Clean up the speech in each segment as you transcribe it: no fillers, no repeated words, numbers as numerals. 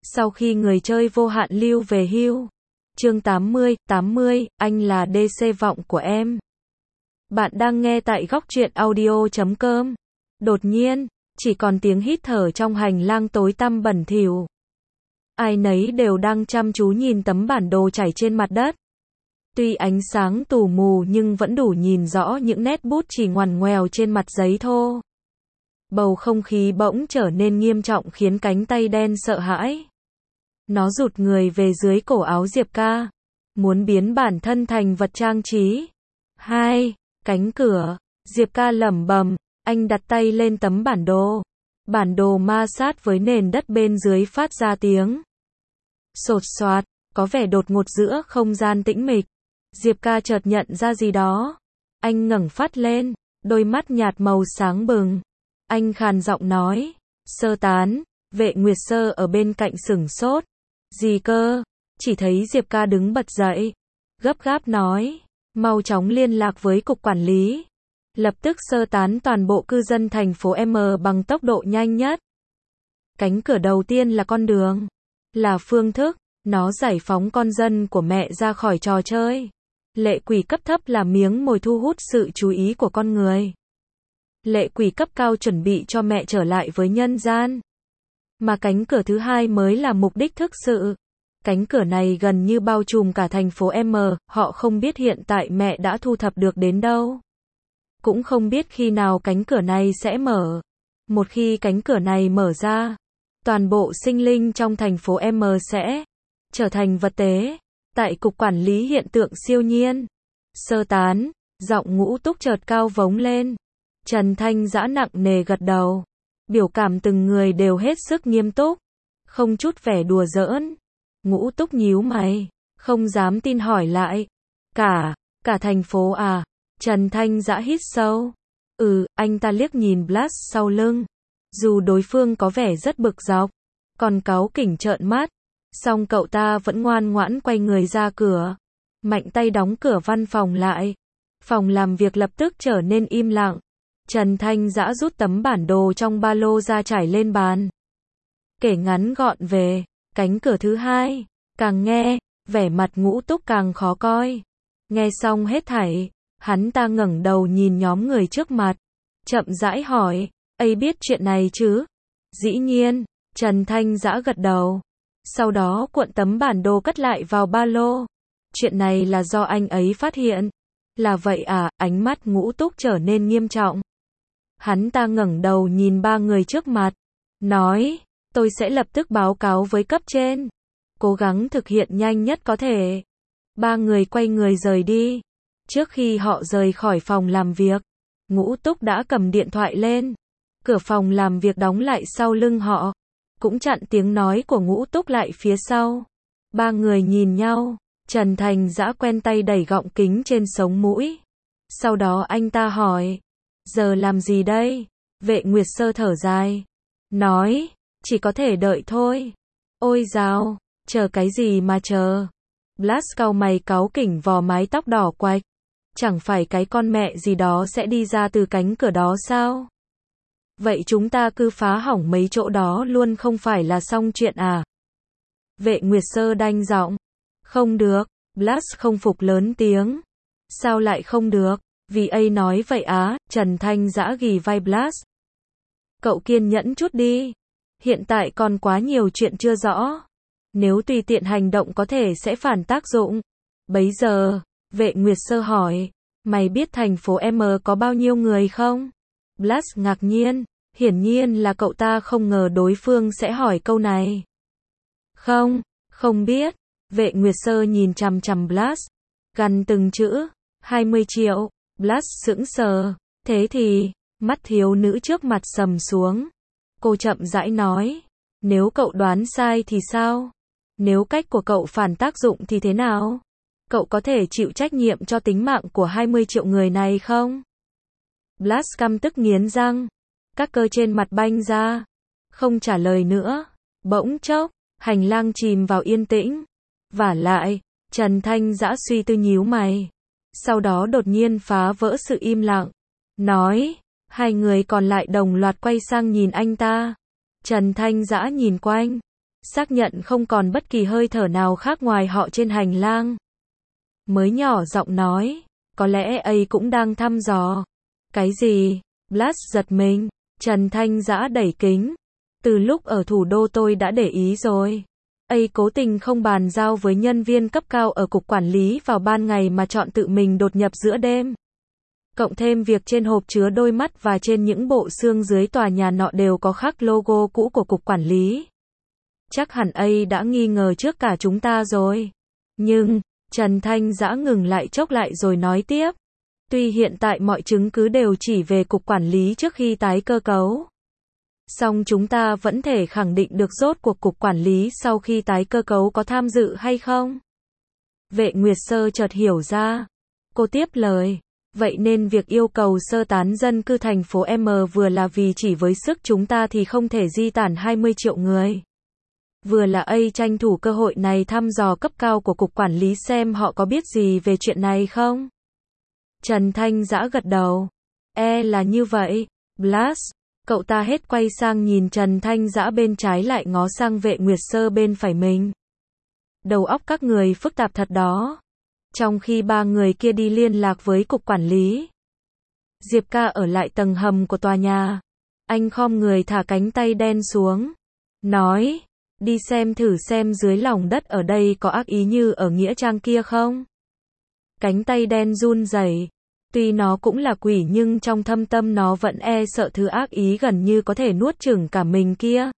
Sau khi người chơi vô hạn lưu về hưu. Chương 80, anh là DC vọng của em. Bạn đang nghe tại góc truyện audio.com. Đột nhiên, chỉ còn tiếng hít thở trong hành lang tối tăm bẩn thỉu. Ai nấy đều đang chăm chú nhìn tấm bản đồ trải trên mặt đất. Tuy ánh sáng tù mù nhưng vẫn đủ nhìn rõ những nét bút chỉ ngoằn ngoèo trên mặt giấy thô. Bầu không khí bỗng trở nên nghiêm trọng khiến cánh tay đen sợ hãi. Nó rụt người về dưới cổ áo Diệp Ca, muốn biến bản thân thành vật trang trí. Cánh cửa, Diệp Ca lẩm bẩm, anh đặt tay lên tấm bản đồ. Bản đồ ma sát với nền đất bên dưới phát ra tiếng xột xoạt, có vẻ đột ngột giữa không gian tĩnh mịch. Diệp Ca chợt nhận ra gì đó. Anh ngẩng phát lên, đôi mắt nhạt màu sáng bừng. Anh khàn giọng nói, sơ tán. Vệ Nguyệt Sơ ở bên cạnh sửng sốt. Gì cơ? Chỉ thấy Diệp Ca đứng bật dậy, gấp gáp nói, mau chóng liên lạc với cục quản lý. Lập tức sơ tán toàn bộ cư dân thành phố M bằng tốc độ nhanh nhất. Cánh cửa đầu tiên là con đường, là phương thức, nó giải phóng con dân của mẹ ra khỏi trò chơi. Lệ quỷ cấp thấp là miếng mồi thu hút sự chú ý của con người. Lệ quỷ cấp cao chuẩn bị cho mẹ trở lại với nhân gian. Mà cánh cửa thứ hai mới là mục đích thực sự. Cánh cửa này gần như bao trùm cả thành phố M, họ không biết hiện tại mẹ đã thu thập được đến đâu. Cũng không biết khi nào cánh cửa này sẽ mở. Một khi cánh cửa này mở ra, toàn bộ sinh linh trong thành phố M sẽ trở thành vật tế. Tại cục quản lý hiện tượng siêu nhiên. Sơ tán, giọng Ngũ Túc chợt cao vống lên. Trần Thanh Dã nặng nề gật đầu. Biểu cảm từng người đều hết sức nghiêm túc, không chút vẻ đùa giỡn. Ngũ Túc nhíu mày, không dám tin hỏi lại. Cả thành phố à? Trần Thanh Dã hít sâu. Anh ta liếc nhìn Blast sau lưng. Dù đối phương có vẻ rất bực dọc, còn cáu kỉnh trợn mắt, song cậu ta vẫn ngoan ngoãn quay người ra cửa. Mạnh tay đóng cửa văn phòng lại. Phòng làm việc lập tức trở nên im lặng. Trần Thanh Dã rút tấm bản đồ trong ba lô ra trải lên bàn. Kể ngắn gọn về cánh cửa thứ hai. Càng nghe, vẻ mặt Ngũ Túc càng khó coi. Nghe xong hết thảy, hắn ta ngẩng đầu nhìn nhóm người trước mặt, chậm rãi hỏi, ấy biết chuyện này chứ? Dĩ nhiên, Trần Thanh Dã gật đầu. Sau đó cuộn tấm bản đồ cất lại vào ba lô. Chuyện này là do anh ấy phát hiện. Là vậy à? Ánh mắt Ngũ Túc trở nên nghiêm trọng. Hắn ta ngẩng đầu nhìn ba người trước mặt, nói, tôi sẽ lập tức báo cáo với cấp trên, cố gắng thực hiện nhanh nhất có thể. Ba người quay người rời đi. Trước khi họ rời khỏi phòng làm việc, Ngũ Túc đã cầm điện thoại lên. Cửa phòng làm việc đóng lại sau lưng họ, cũng chặn tiếng nói của Ngũ Túc lại phía sau. Ba người nhìn nhau, Trần Thành Dã quen tay đẩy gọng kính trên sống mũi. Sau đó anh ta hỏi, giờ làm gì đây? Vệ Nguyệt Sơ thở dài, nói, chỉ có thể đợi thôi. Ôi dào, chờ cái gì mà chờ? Blast cau mày cáu kỉnh vò mái tóc đỏ quạch. Chẳng phải cái con mẹ gì đó sẽ đi ra từ cánh cửa đó sao? Vậy chúng ta cứ phá hỏng mấy chỗ đó luôn không phải là xong chuyện à? Vệ Nguyệt Sơ đanh giọng. Không được, Blast không phục lớn tiếng. Sao lại không được? Vì ấy nói vậy á, Trần Thanh Dã ghì vai Blast. Cậu kiên nhẫn chút đi. Hiện tại còn quá nhiều chuyện chưa rõ. Nếu tùy tiện hành động có thể sẽ phản tác dụng. Bấy giờ, Vệ Nguyệt Sơ hỏi, mày biết thành phố M có bao nhiêu người không? Blast ngạc nhiên, hiển nhiên là cậu ta không ngờ đối phương sẽ hỏi câu này. Không biết. Vệ Nguyệt Sơ nhìn chằm chằm Blast, gằn từng chữ, 20 triệu. Blast sững sờ, thế thì, mắt thiếu nữ trước mặt sầm xuống. Cô chậm rãi nói, nếu cậu đoán sai thì sao? Nếu cách của cậu phản tác dụng thì thế nào? Cậu có thể chịu trách nhiệm cho tính mạng của 20 triệu người này không? Blast căm tức nghiến răng, các cơ trên mặt banh ra, không trả lời nữa. Bỗng chốc, hành lang chìm vào yên tĩnh. Vả lại, Trần Thanh Dã suy tư nhíu mày. Sau đó đột nhiên phá vỡ sự im lặng, nói, hai người còn lại đồng loạt quay sang nhìn anh ta. Trần Thanh Dã nhìn quanh, xác nhận không còn bất kỳ hơi thở nào khác ngoài họ trên hành lang. Mới nhỏ giọng nói, có lẽ ấy cũng đang thăm dò. Cái gì? Blast giật mình. Trần Thanh Dã đẩy kính. Từ lúc ở thủ đô tôi đã để ý rồi. ấy cố tình không bàn giao với nhân viên cấp cao ở cục quản lý vào ban ngày mà chọn tự mình đột nhập giữa đêm. Cộng thêm việc trên hộp chứa đôi mắt và trên những bộ xương dưới tòa nhà nọ đều có khắc logo cũ của cục quản lý. Chắc hẳn ấy đã nghi ngờ trước cả chúng ta rồi. Nhưng, Trần Thanh Dã ngừng lại chốc lại rồi nói tiếp. Tuy hiện tại mọi chứng cứ đều chỉ về cục quản lý trước khi tái cơ cấu. Song chúng ta vẫn thể khẳng định được rốt cuộc cục quản lý sau khi tái cơ cấu có tham dự hay không. Vệ Nguyệt Sơ chợt hiểu ra. Cô tiếp lời. Vậy nên việc yêu cầu sơ tán dân cư thành phố M vừa là vì chỉ với sức chúng ta thì không thể di tản 20 triệu người. Vừa là tranh thủ cơ hội này thăm dò cấp cao của cục quản lý xem họ có biết gì về chuyện này không. Trần Thanh Dã gật đầu. Là như vậy. Blast. Cậu ta hết quay sang nhìn Trần Thanh Dã bên trái lại ngó sang Vệ Nguyệt Sơ bên phải mình. Đầu óc các người phức tạp thật đó. Trong khi ba người kia đi liên lạc với cục quản lý, Diệp Ca ở lại tầng hầm của tòa nhà. Anh khom người thả cánh tay đen xuống. Nói, đi xem thử xem dưới lòng đất ở đây có ác ý như ở nghĩa trang kia không. Cánh tay đen run rẩy. Tuy nó cũng là quỷ nhưng trong thâm tâm nó vẫn sợ thứ ác ý gần như có thể nuốt chửng cả mình kia.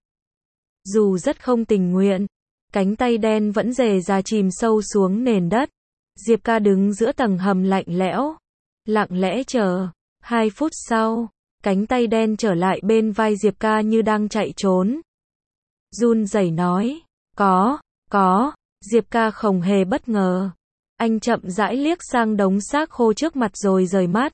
Dù rất không tình nguyện, cánh tay đen vẫn dề ra chìm sâu xuống nền đất. Diệp Ca đứng giữa tầng hầm lạnh lẽo, lặng lẽ chờ. 2 phút sau, cánh tay đen trở lại bên vai Diệp Ca như đang chạy trốn. Run rẩy nói, có. Diệp Ca không hề bất ngờ. Anh chậm rãi liếc sang đống xác khô trước mặt rồi rời mắt.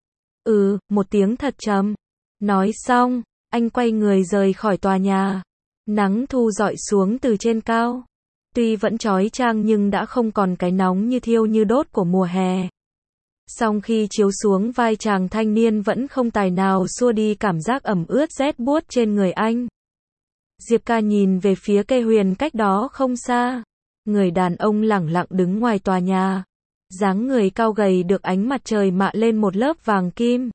Một tiếng thật trầm. Nói xong, anh quay người rời khỏi tòa nhà. Nắng thu rọi xuống từ trên cao. Tuy vẫn chói chang nhưng đã không còn cái nóng như thiêu như đốt của mùa hè. Song khi chiếu xuống vai chàng thanh niên vẫn không tài nào xua đi cảm giác ẩm ướt rét buốt trên người anh. Diệp Ca nhìn về phía cây huyền cách đó không xa. Người đàn ông lẳng lặng đứng ngoài tòa nhà. Dáng người cao gầy được ánh mặt trời mạ lên một lớp vàng kim.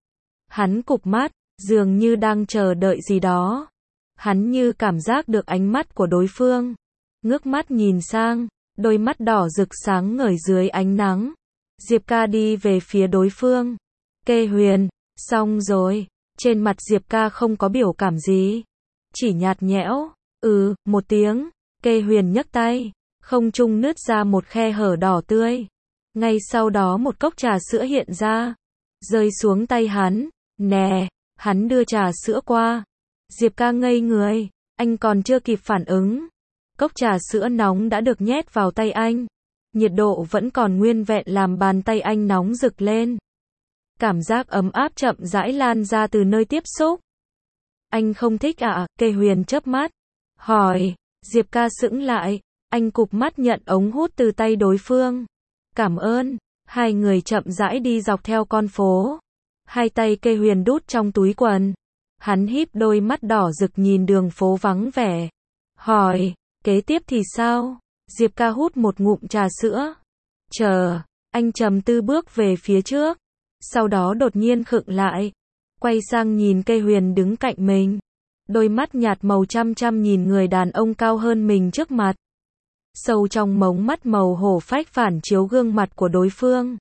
Hắn cụp mắt, dường như đang chờ đợi gì đó. Hắn như cảm giác được ánh mắt của đối phương. Ngước mắt nhìn sang, đôi mắt đỏ rực sáng ngời dưới ánh nắng. Diệp Ca đi về phía đối phương. Kê Huyền, xong rồi. Trên mặt Diệp Ca không có biểu cảm gì. Chỉ nhạt nhẽo. Một tiếng. Kê Huyền nhấc tay. Không trung nứt ra một khe hở đỏ tươi. Ngay sau đó một cốc trà sữa hiện ra. Rơi xuống tay hắn. Nè. Hắn đưa trà sữa qua. Diệp Ca ngây người. Anh còn chưa kịp phản ứng. Cốc trà sữa nóng đã được nhét vào tay anh. Nhiệt độ vẫn còn nguyên vẹn làm bàn tay anh nóng rực lên. Cảm giác ấm áp chậm rãi lan ra từ nơi tiếp xúc. Anh không thích à? Kê Huyền chớp mắt. Hỏi. Diệp Ca sững lại. Anh cụp mắt nhận ống hút từ tay đối phương. Cảm ơn. Hai người chậm rãi đi dọc theo con phố. Hai tay Kê Huyền đút trong túi quần. Hắn híp đôi mắt đỏ rực nhìn đường phố vắng vẻ. Hỏi. Kế tiếp thì sao? Diệp Ca hút một ngụm trà sữa. Chờ. Anh trầm tư bước về phía trước. Sau đó đột nhiên khựng lại. Quay sang nhìn Kê Huyền đứng cạnh mình. Đôi mắt nhạt màu chăm chăm nhìn người đàn ông cao hơn mình trước mặt. Sâu trong mống mắt màu hổ phách phản chiếu gương mặt của đối phương.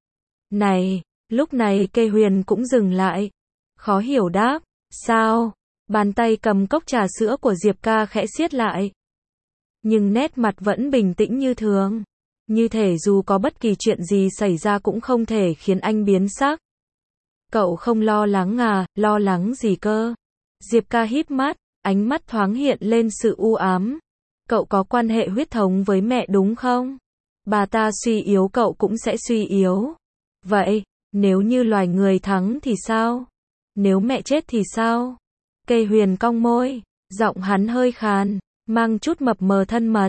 Này, lúc này Kê Huyền cũng dừng lại. Khó hiểu đáp. Sao? Bàn tay cầm cốc trà sữa của Diệp Ca khẽ siết lại. Nhưng nét mặt vẫn bình tĩnh như thường. Như thể dù có bất kỳ chuyện gì xảy ra cũng không thể khiến anh biến sắc. Cậu không lo lắng à? Lo lắng gì cơ? Diệp Ca híp mắt, ánh mắt thoáng hiện lên sự u ám. Cậu có quan hệ huyết thống với mẹ đúng không? Bà ta suy yếu cậu cũng sẽ suy yếu. Vậy, nếu như loài người thắng thì sao? Nếu mẹ chết thì sao? Kê Huyền cong môi, giọng hắn hơi khàn, mang chút mập mờ thân mật.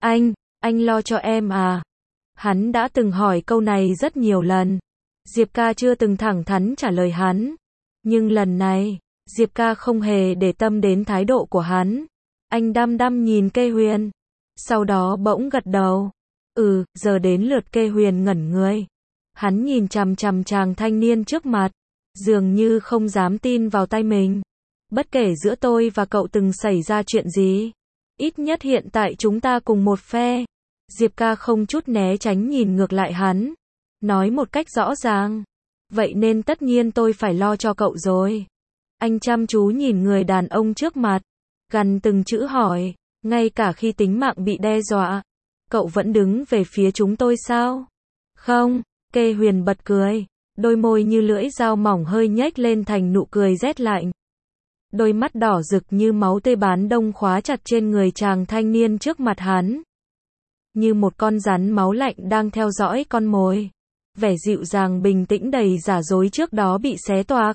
Anh lo cho em à? Hắn đã từng hỏi câu này rất nhiều lần. Diệp Ca chưa từng thẳng thắn trả lời hắn. Nhưng lần này, Diệp Ca không hề để tâm đến thái độ của hắn. Anh đăm đăm nhìn Kê Huyền. Sau đó bỗng gật đầu. Giờ đến lượt Kê Huyền ngẩn người. Hắn nhìn chằm chằm chàng thanh niên trước mặt. Dường như không dám tin vào tay mình. Bất kể giữa tôi và cậu từng xảy ra chuyện gì. Ít nhất hiện tại chúng ta cùng một phe. Diệp ca không chút né tránh nhìn ngược lại hắn. Nói một cách rõ ràng. Vậy nên tất nhiên tôi phải lo cho cậu rồi. Anh chăm chú nhìn người đàn ông trước mặt. Gằn từng chữ hỏi. Ngay cả khi tính mạng bị đe dọa. Cậu vẫn đứng về phía chúng tôi sao? Không, Kê Huyền bật cười. Đôi môi như lưỡi dao mỏng hơi nhếch lên thành nụ cười rét lạnh. Đôi mắt đỏ rực như máu tê bán đông khóa chặt trên người chàng thanh niên trước mặt hắn. Như một con rắn máu lạnh đang theo dõi con mồi. Vẻ dịu dàng bình tĩnh đầy giả dối trước đó bị xé toạc.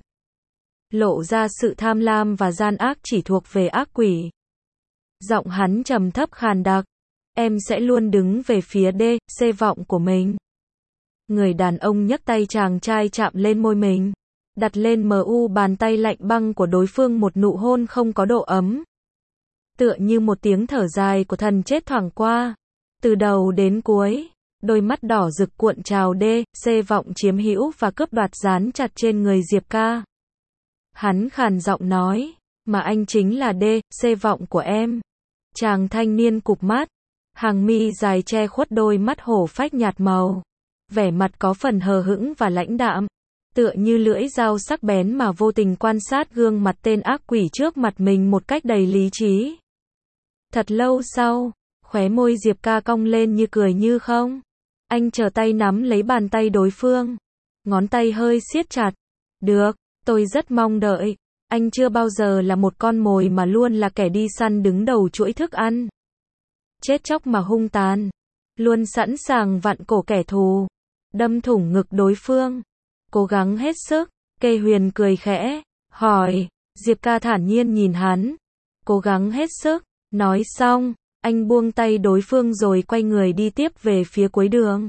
Lộ ra sự tham lam và gian ác chỉ thuộc về ác quỷ. Giọng hắn trầm thấp khàn đặc. Em sẽ luôn đứng về phía DC vọng của mình. Người đàn ông nhấc tay chàng trai chạm lên môi mình. Đặt lên bàn tay lạnh băng của đối phương một nụ hôn không có độ ấm. Tựa như một tiếng thở dài của thần chết thoảng qua. Từ đầu đến cuối, đôi mắt đỏ rực cuộn trào DC vọng chiếm hữu và cướp đoạt dán chặt trên người Diệp ca. Hắn khàn giọng nói, mà anh chính là DC vọng của em. Chàng thanh niên cụp mắt, hàng mi dài che khuất đôi mắt hổ phách nhạt màu. Vẻ mặt có phần hờ hững và lãnh đạm. Tựa như lưỡi dao sắc bén mà vô tình quan sát gương mặt tên ác quỷ trước mặt mình một cách đầy lý trí. Thật lâu sau, khóe môi Diệp ca cong lên như cười như không. Anh trở tay nắm lấy bàn tay đối phương. Ngón tay hơi siết chặt. Được, tôi rất mong đợi. Anh chưa bao giờ là một con mồi mà luôn là kẻ đi săn đứng đầu chuỗi thức ăn. Chết chóc mà hung tàn. Luôn sẵn sàng vặn cổ kẻ thù. Đâm thủng ngực đối phương. Cố gắng hết sức. Kê Huyền cười khẽ. Hỏi. Diệp ca thản nhiên nhìn hắn. Cố gắng hết sức. Nói xong. Anh buông tay đối phương rồi quay người đi tiếp về phía cuối đường.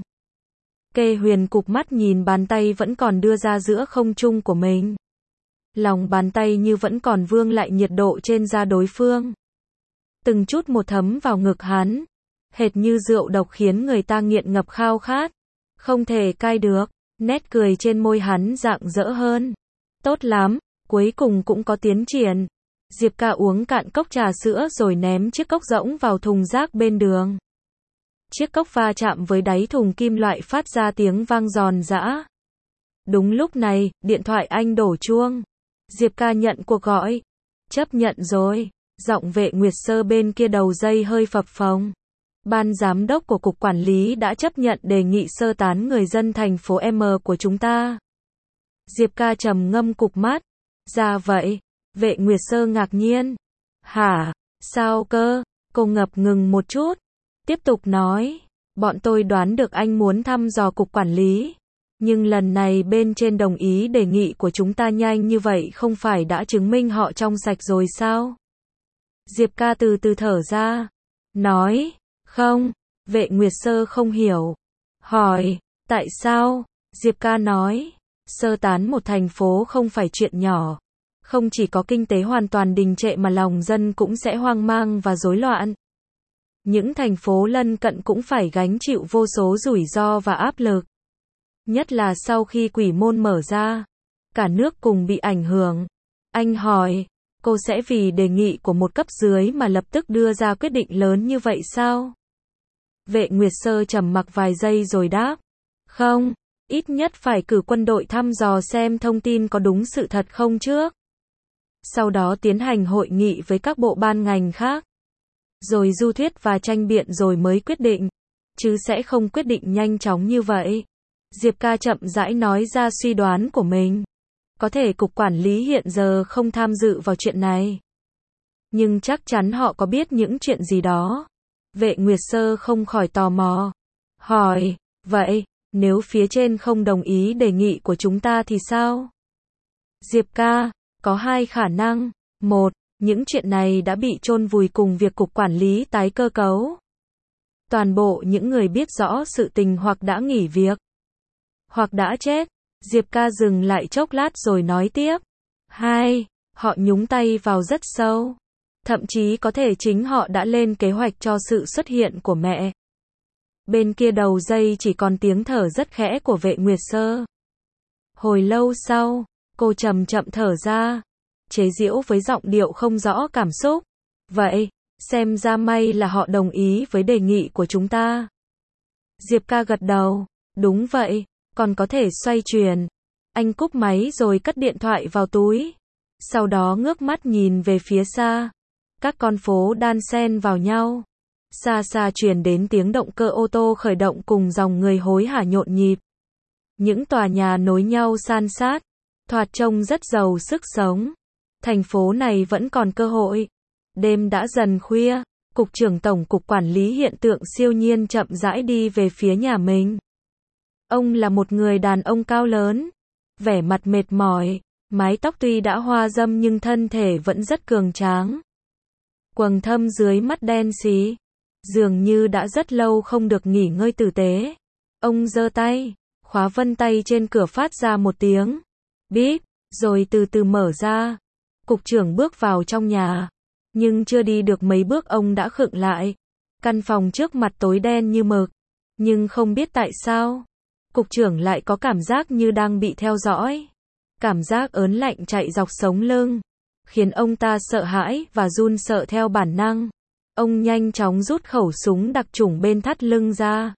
Kê Huyền cụp mắt nhìn bàn tay vẫn còn đưa ra giữa không trung của mình. Lòng bàn tay như vẫn còn vương lại nhiệt độ trên da đối phương. Từng chút một thấm vào ngực hắn. Hệt như rượu độc khiến người ta nghiện ngập khao khát. Không thể cai được. Nét cười trên môi hắn rạng rỡ hơn. Tốt lắm, cuối cùng cũng có tiến triển. Diệp ca uống cạn cốc trà sữa rồi ném chiếc cốc rỗng vào thùng rác bên đường. Chiếc cốc va chạm với đáy thùng kim loại phát ra tiếng vang giòn giã. Đúng lúc này, điện thoại anh đổ chuông. Diệp ca nhận cuộc gọi. Chấp nhận rồi. Giọng Vệ Nguyệt Sơ bên kia đầu dây hơi phập phồng. Ban giám đốc của cục quản lý đã chấp nhận đề nghị sơ tán người dân thành phố M của chúng ta. Diệp ca trầm ngâm cụp mắt. Ra vậy. Vệ Nguyệt Sơ ngạc nhiên. Hả? Sao cơ? Cô ngập ngừng một chút. Tiếp tục nói. Bọn tôi đoán được anh muốn thăm dò cục quản lý. Nhưng lần này bên trên đồng ý đề nghị của chúng ta nhanh như vậy không phải đã chứng minh họ trong sạch rồi sao? Diệp ca từ từ thở ra. Nói. Không. Vệ Nguyệt Sơ không hiểu. Hỏi. Tại sao? Diệp ca nói. Sơ tán một thành phố không phải chuyện nhỏ. Không chỉ có kinh tế hoàn toàn đình trệ mà lòng dân cũng sẽ hoang mang và rối loạn. Những thành phố lân cận cũng phải gánh chịu vô số rủi ro và áp lực. Nhất là sau khi quỷ môn mở ra. Cả nước cùng bị ảnh hưởng. Anh hỏi. Cô sẽ vì đề nghị của một cấp dưới mà lập tức đưa ra quyết định lớn như vậy sao? Vệ Nguyệt Sơ trầm mặc vài giây rồi đáp. Không. Ít nhất phải cử quân đội thăm dò xem thông tin có đúng sự thật không trước. Sau đó tiến hành hội nghị với các bộ ban ngành khác. Rồi du thuyết và tranh biện rồi mới quyết định. Chứ sẽ không quyết định nhanh chóng như vậy. Diệp ca chậm rãi nói ra suy đoán của mình. Có thể cục quản lý hiện giờ không tham dự vào chuyện này. Nhưng chắc chắn họ có biết những chuyện gì đó. Vệ Nguyệt Sơ không khỏi tò mò. Hỏi, vậy, nếu phía trên không đồng ý đề nghị của chúng ta thì sao? Diệp ca, có hai khả năng. Một, những chuyện này đã bị chôn vùi cùng việc cục quản lý tái cơ cấu. Toàn bộ những người biết rõ sự tình hoặc đã nghỉ việc, hoặc đã chết. Diệp ca dừng lại chốc lát rồi nói tiếp. Hai, họ nhúng tay vào rất sâu. Thậm chí có thể chính họ đã lên kế hoạch cho sự xuất hiện của mẹ. Bên kia đầu dây chỉ còn tiếng thở rất khẽ của Vệ Nguyệt Sơ. Hồi lâu sau, cô chậm chậm thở ra, chế giễu với giọng điệu không rõ cảm xúc. Vậy, xem ra may là họ đồng ý với đề nghị của chúng ta. Diệp ca gật đầu, đúng vậy, còn có thể xoay chuyển. Anh cúp máy rồi cất điện thoại vào túi. Sau đó ngước mắt nhìn về phía xa. Các con phố đan xen vào nhau. Xa xa truyền đến tiếng động cơ ô tô khởi động cùng dòng người hối hả nhộn nhịp. Những tòa nhà nối nhau san sát, thoạt trông rất giàu sức sống. Thành phố này vẫn còn cơ hội. Đêm đã dần khuya, Cục trưởng Tổng cục Quản lý Hiện tượng Siêu nhiên chậm rãi đi về phía nhà mình. Ông là một người đàn ông cao lớn, vẻ mặt mệt mỏi, mái tóc tuy đã hoa râm nhưng thân thể vẫn rất cường tráng. Quầng thâm dưới mắt đen xí, dường như đã rất lâu không được nghỉ ngơi tử tế. Ông giơ tay, khóa vân tay trên cửa phát ra một tiếng bíp, rồi từ từ mở ra. Cục trưởng bước vào trong nhà, nhưng chưa đi được mấy bước ông đã khựng lại. Căn phòng trước mặt tối đen như mực, nhưng không biết tại sao, cục trưởng lại có cảm giác như đang bị theo dõi. Cảm giác ớn lạnh chạy dọc sống lưng, khiến ông ta sợ hãi và run sợ theo bản năng. Ông nhanh chóng rút khẩu súng đặc chủng bên thắt lưng ra,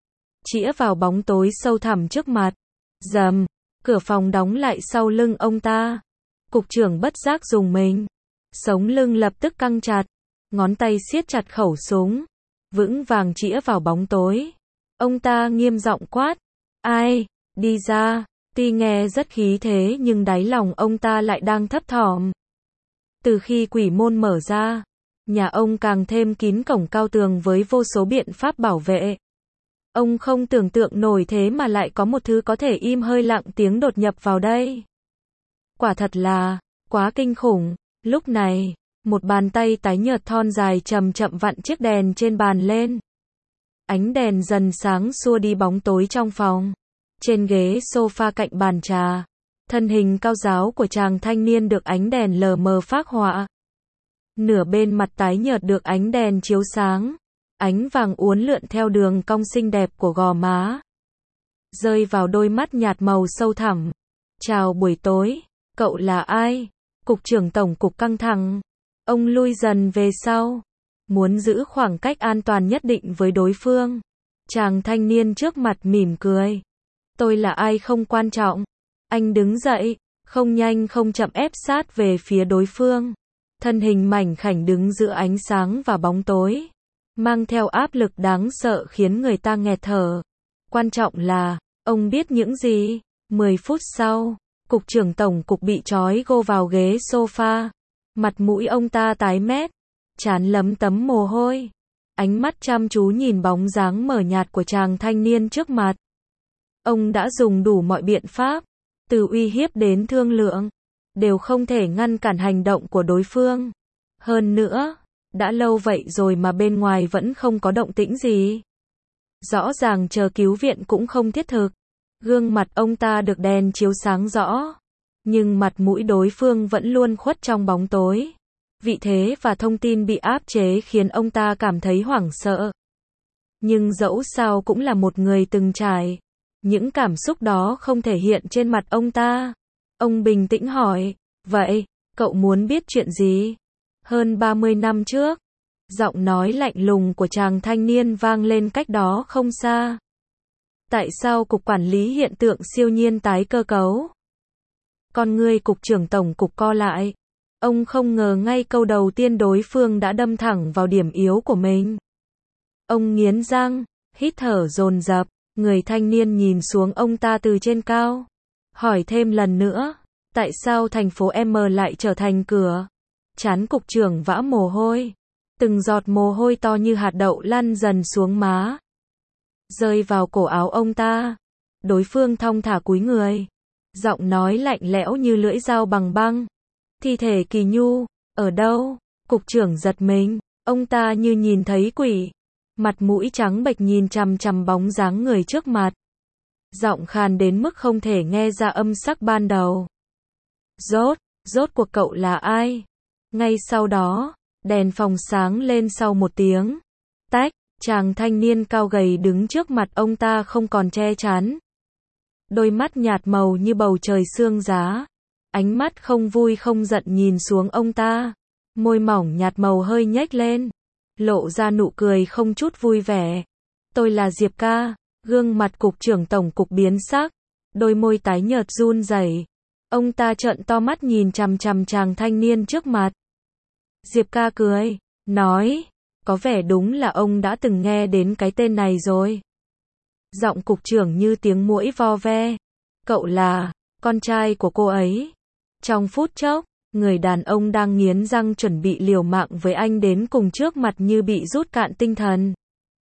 chĩa vào bóng tối sâu thẳm trước mặt. Rầm, cửa phòng đóng lại sau lưng ông ta. Cục trưởng bất giác rùng mình, sống lưng lập tức căng chặt, ngón tay siết chặt khẩu súng, vững vàng chĩa vào bóng tối. Ông ta nghiêm giọng quát, ai, đi ra. Tuy nghe rất khí thế nhưng đáy lòng ông ta lại đang thấp thỏm. Từ khi quỷ môn mở ra, nhà ông càng thêm kín cổng cao tường với vô số biện pháp bảo vệ. Ông không tưởng tượng nổi thế mà lại có một thứ có thể im hơi lặng tiếng đột nhập vào đây. Quả thật là quá kinh khủng. Lúc này, một bàn tay tái nhợt thon dài chậm chậm vặn chiếc đèn trên bàn lên. Ánh đèn dần sáng xua đi bóng tối trong phòng. Trên ghế sofa cạnh bàn trà, thân hình cao ráo của chàng thanh niên được ánh đèn lờ mờ phác họa. Nửa bên mặt tái nhợt được ánh đèn chiếu sáng, ánh vàng uốn lượn theo đường cong xinh đẹp của gò má, rơi vào đôi mắt nhạt màu sâu thẳm. Chào buổi tối, cậu là ai? Cục trưởng Tổng cục căng thẳng. Ông lui dần về sau, muốn giữ khoảng cách an toàn nhất định với đối phương. Chàng thanh niên trước mặt mỉm cười. Tôi là ai không quan trọng. Anh đứng dậy, không nhanh không chậm ép sát về phía đối phương. Thân hình mảnh khảnh đứng giữa ánh sáng và bóng tối, mang theo áp lực đáng sợ khiến người ta nghẹt thở. Quan trọng là, ông biết những gì? 10 phút sau, Cục trưởng Tổng cục bị trói gô vào ghế sofa. Mặt mũi ông ta tái mét, trán lấm tấm mồ hôi. Ánh mắt chăm chú nhìn bóng dáng mờ nhạt của chàng thanh niên trước mặt. Ông đã dùng đủ mọi biện pháp, từ uy hiếp đến thương lượng, đều không thể ngăn cản hành động của đối phương. Hơn nữa, đã lâu vậy rồi mà bên ngoài vẫn không có động tĩnh gì. Rõ ràng chờ cứu viện cũng không thiết thực. Gương mặt ông ta được đèn chiếu sáng rõ, nhưng mặt mũi đối phương vẫn luôn khuất trong bóng tối. Vị thế và thông tin bị áp chế khiến ông ta cảm thấy hoảng sợ. Nhưng dẫu sao cũng là một người từng trải, những cảm xúc đó không thể hiện trên mặt ông ta. Ông bình tĩnh hỏi, vậy, cậu muốn biết chuyện gì? Hơn 30 năm trước, giọng nói lạnh lùng của chàng thanh niên vang lên cách đó không xa. Tại sao Cục Quản lý Hiện tượng Siêu nhiên tái cơ cấu? Con ngươi Cục trưởng Tổng cục co lại. Ông không ngờ ngay câu đầu tiên đối phương đã đâm thẳng vào điểm yếu của mình. Ông nghiến răng, hít thở dồn dập. Người thanh niên nhìn xuống ông ta từ trên cao, hỏi thêm lần nữa, tại sao thành phố M lại trở thành cửa? Trán cục trưởng vã mồ hôi, từng giọt mồ hôi to như hạt đậu lăn dần xuống má, rơi vào cổ áo ông ta. Đối phương thong thả cúi người, giọng nói lạnh lẽo như lưỡi dao bằng băng. Thi thể Kỳ Nhu, ở đâu? Cục trưởng giật mình, ông ta như nhìn thấy quỷ. Mặt mũi trắng bệch nhìn chằm chằm bóng dáng người trước mặt. Giọng khàn đến mức không thể nghe ra âm sắc ban đầu. Rốt cuộc cậu là ai? Ngay sau đó, Đèn phòng sáng lên sau một tiếng. Tách, chàng thanh niên cao gầy đứng trước mặt ông ta không còn che chắn. Đôi mắt nhạt màu như bầu trời sương giá. Ánh mắt không vui không giận nhìn xuống ông ta. Môi mỏng nhạt màu hơi nhếch lên. Lộ ra nụ cười không chút vui vẻ. Tôi là Diệp ca. Gương mặt cục trưởng tổng cục biến sắc. Đôi môi tái nhợt run rẩy. Ông ta trợn to mắt nhìn chằm chằm chàng thanh niên trước mặt. Diệp ca cười, nói, có vẻ đúng là ông đã từng nghe đến cái tên này rồi. Giọng cục trưởng như tiếng muỗi vo ve. Cậu là con trai của cô ấy. Trong phút chốc, người đàn ông đang nghiến răng chuẩn bị liều mạng với anh đến cùng trước mặt như bị rút cạn tinh thần.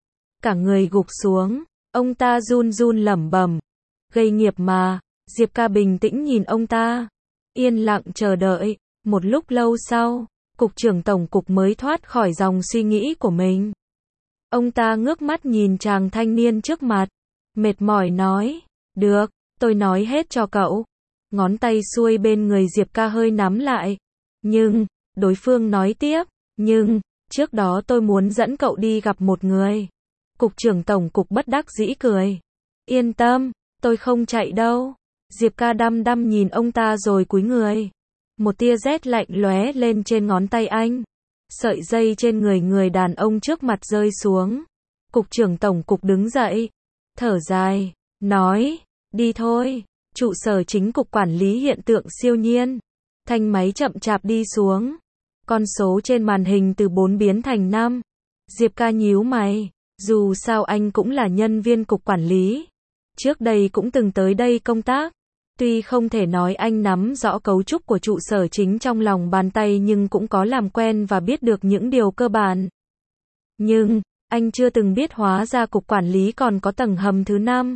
Cả người gục xuống, ông ta run run lẩm bẩm. Gây nghiệp mà. Diệp ca bình tĩnh nhìn ông ta. Yên lặng chờ đợi. Một lúc lâu sau, cục trưởng tổng cục mới thoát khỏi dòng suy nghĩ của mình. Ông ta ngước mắt nhìn chàng thanh niên trước mặt. Mệt mỏi nói. Được, tôi nói hết cho cậu. Ngón tay xuôi bên người Diệp ca hơi nắm lại. Nhưng, đối phương nói tiếp. Nhưng, trước đó tôi muốn dẫn cậu đi gặp một người. Cục trưởng tổng cục bất đắc dĩ cười. Yên tâm, tôi không chạy đâu. Diệp ca đăm đăm nhìn ông ta rồi cúi người. Một tia rét lạnh lóe lên trên ngón tay anh. Sợi dây trên người người đàn ông trước mặt rơi xuống. Cục trưởng tổng cục đứng dậy. Thở dài. Nói. Đi thôi. Trụ sở chính cục quản lý hiện tượng siêu nhiên. Thanh máy chậm chạp đi xuống. Con số trên màn hình từ 4 biến thành 5. Diệp ca nhíu mày. Dù sao anh cũng là nhân viên cục quản lý. Trước đây cũng từng tới đây công tác. Tuy không thể nói anh nắm rõ cấu trúc của trụ sở chính trong lòng bàn tay nhưng cũng có làm quen và biết được những điều cơ bản. Nhưng, anh chưa từng biết hóa ra cục quản lý còn có tầng hầm thứ 5.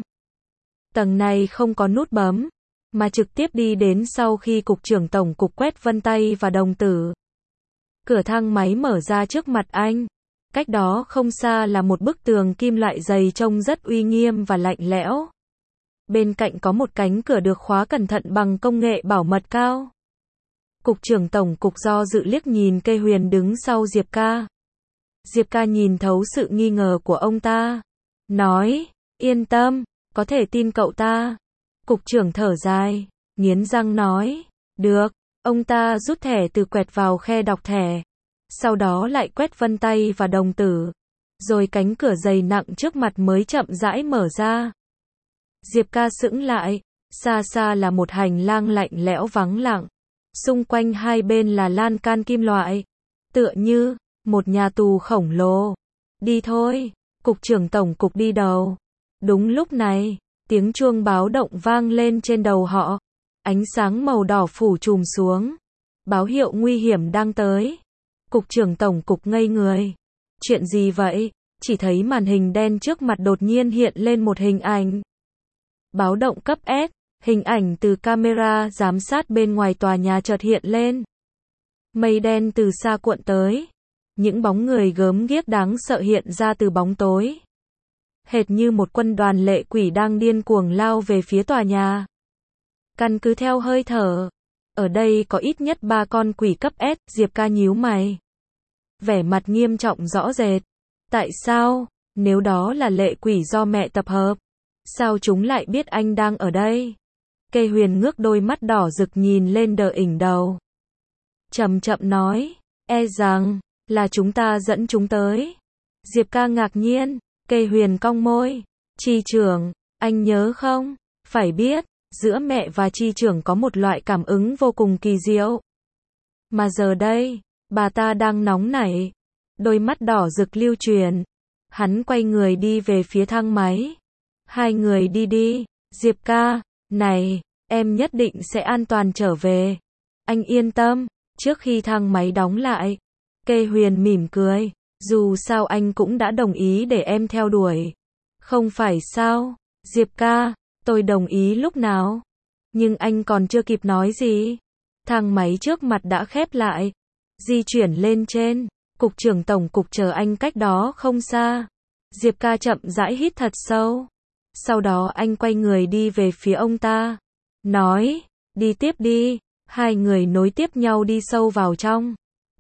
Tầng này không có nút bấm, mà trực tiếp đi đến sau khi cục trưởng tổng cục quét vân tay và đồng tử. Cửa thang máy mở ra trước mặt anh. Cách đó không xa là một bức tường kim loại dày trông rất uy nghiêm và lạnh lẽo. Bên cạnh có một cánh cửa được khóa cẩn thận bằng công nghệ bảo mật cao. Cục trưởng tổng cục do dự liếc nhìn Cây Huyền đứng sau Diệp ca. Diệp ca nhìn thấu sự nghi ngờ của ông ta. Nói, yên tâm, có thể tin cậu ta. Cục trưởng thở dài, nghiến răng nói, được. Ông ta rút thẻ từ quẹt vào khe đọc thẻ. Sau đó lại quét vân tay và đồng tử. Rồi cánh cửa dày nặng trước mặt mới chậm rãi mở ra. Diệp ca sững lại, xa xa là một hành lang lạnh lẽo vắng lặng. Xung quanh hai bên là lan can kim loại. Tựa như, một nhà tù khổng lồ. Đi thôi, cục trưởng tổng cục đi đầu. Đúng lúc này, tiếng chuông báo động vang lên trên đầu họ. Ánh sáng màu đỏ phủ trùm xuống. Báo hiệu nguy hiểm đang tới. Cục trưởng tổng cục ngây người. Chuyện gì vậy? Chỉ thấy màn hình đen trước mặt đột nhiên hiện lên một hình ảnh. Báo động cấp S, hình ảnh từ camera giám sát bên ngoài tòa nhà chợt hiện lên. Mây đen từ xa cuộn tới. Những bóng người gớm ghiếc đáng sợ hiện ra từ bóng tối. Hệt như một quân đoàn lệ quỷ đang điên cuồng lao về phía tòa nhà. Căn cứ theo hơi thở. Ở đây có ít nhất 3 con quỷ cấp S, Diệp ca nhíu mày. Vẻ mặt nghiêm trọng rõ rệt. Tại sao, nếu đó là lệ quỷ do mẹ tập hợp? Sao chúng lại biết anh đang ở đây? Cây Huyền ngước đôi mắt đỏ rực nhìn lên đờ ỉnh đầu. Chậm chậm nói, e rằng, là chúng ta dẫn chúng tới. Diệp ca ngạc nhiên, Cây Huyền cong môi. Chi trưởng, anh nhớ không? Phải biết, giữa mẹ và chi trưởng có một loại cảm ứng vô cùng kỳ diệu. Mà giờ đây, bà ta đang nóng nảy. Đôi mắt đỏ rực lưu truyền. Hắn quay người đi về phía thang máy. Hai người đi đi. Diệp ca, này, em nhất định sẽ an toàn trở về. Anh yên tâm. Trước khi thang máy đóng lại, Cây Huyền mỉm cười. Dù sao anh cũng đã đồng ý để em theo đuổi. Không phải sao? Diệp ca, tôi đồng ý lúc nào? Nhưng anh còn chưa kịp nói gì. Thang máy trước mặt đã khép lại. Di chuyển lên trên. Cục trưởng tổng cục chờ anh cách đó không xa. Diệp ca chậm rãi hít thật sâu. Sau đó anh quay người đi về phía ông ta. Nói, đi tiếp đi. Hai người nối tiếp nhau đi sâu vào trong.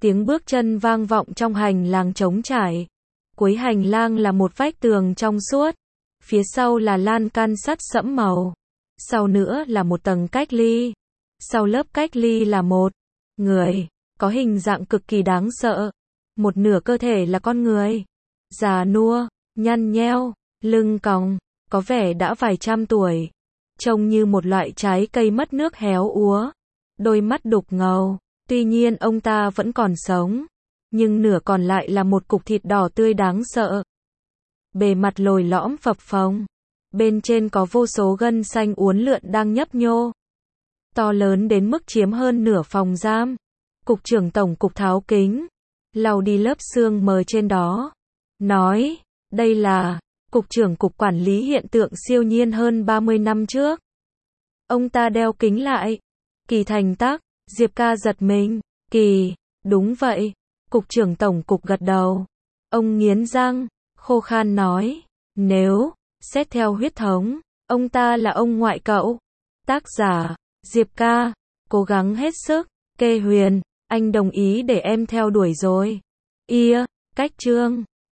Tiếng bước chân vang vọng trong hành lang trống trải. Cuối hành lang là một vách tường trong suốt. Phía sau là lan can sắt sẫm màu. Sau nữa là một tầng cách ly. Sau lớp cách ly là một người, có hình dạng cực kỳ đáng sợ. Một nửa cơ thể là con người. Già nua, nhăn nheo, lưng còng, có vẻ đã vài trăm tuổi. Trông như một loại trái cây mất nước héo úa. Đôi mắt đục ngầu. Tuy nhiên ông ta vẫn còn sống. Nhưng nửa còn lại là một cục thịt đỏ tươi đáng sợ. Bề mặt lồi lõm phập phồng. Bên trên có vô số gân xanh uốn lượn đang nhấp nhô. To lớn đến mức chiếm hơn nửa phòng giam. Cục trưởng tổng cục tháo kính. Lau đi lớp xương mờ trên đó. Nói, đây là cục trưởng cục quản lý hiện tượng siêu nhiên hơn 30 năm trước. Ông ta đeo kính lại. Kỳ thành tắc, Diệp Ca giật mình. Kỳ, đúng vậy. Cục trưởng tổng cục gật đầu. Ông nghiến răng, khô khan nói. Nếu, xét theo huyết thống, ông ta là ông ngoại cậu. Tác giả, Diệp Ca, cố gắng hết sức. Kê Huyền, anh đồng ý để em theo đuổi rồi. Cách chương.